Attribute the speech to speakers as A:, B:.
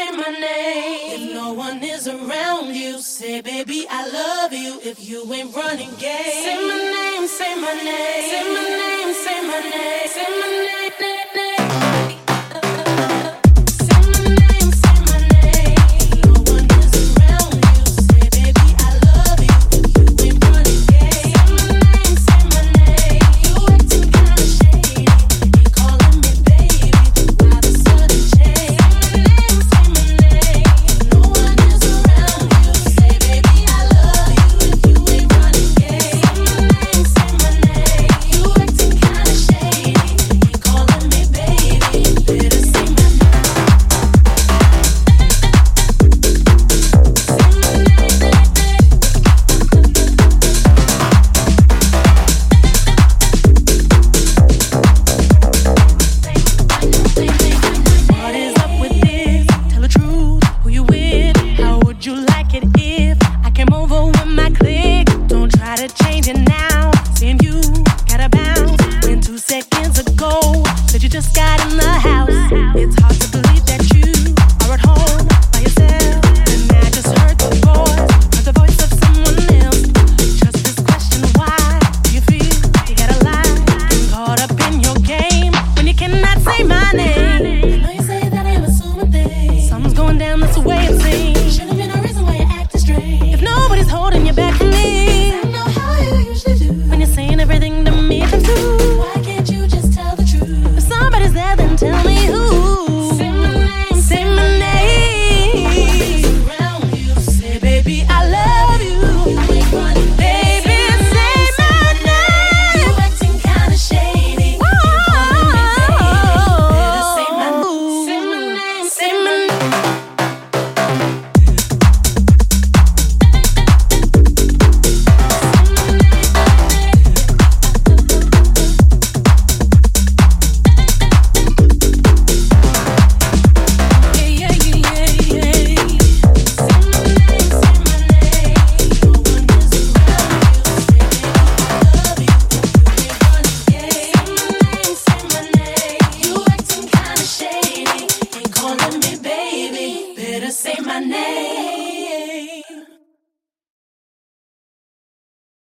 A: say my name. If no one is around you, say, baby, I love you. If you ain't running game, say my name, say my name, say my name, say my name, say my name.